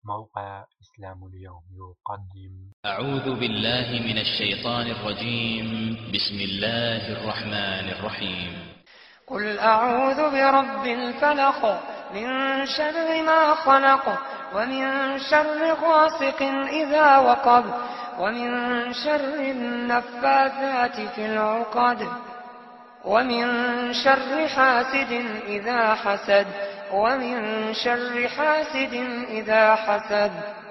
موقع إسلام اليوم يقدم. أعوذ بالله من الشيطان الرجيم. بسم الله الرحمن الرحيم. قل أعوذ برب الفلق من شر ما خلق ومن شر غاسق إذا وقب ومن شر النفاثات في العقد ومن شر حاسد إذا حسد ومن شر حاسد إذا حسد.